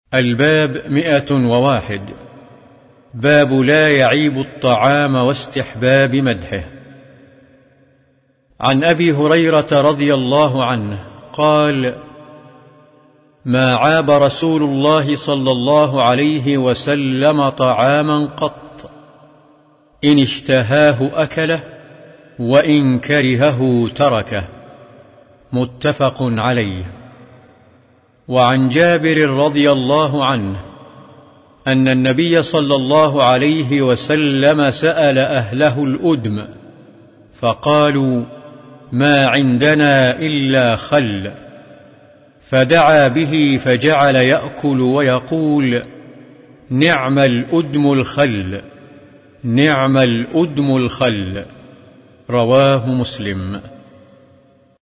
الباب 101. باب لا يعيب الطعام واستحباب مدحه. عن أبي هريرة رضي الله عنه قال: ما عاب رسول الله صلى الله عليه وسلم طعاما قط، إن اشتهاه أكله وإن كرهه تركه. متفق عليه. وعن جابر رضي الله عنه أن النبي صلى الله عليه وسلم سأل أهله الأدم فقالوا: ما عندنا إلا خل، فدعا به فجعل يأكل ويقول: نعم الأدم الخل، نعم الأدم الخل. رواه مسلم.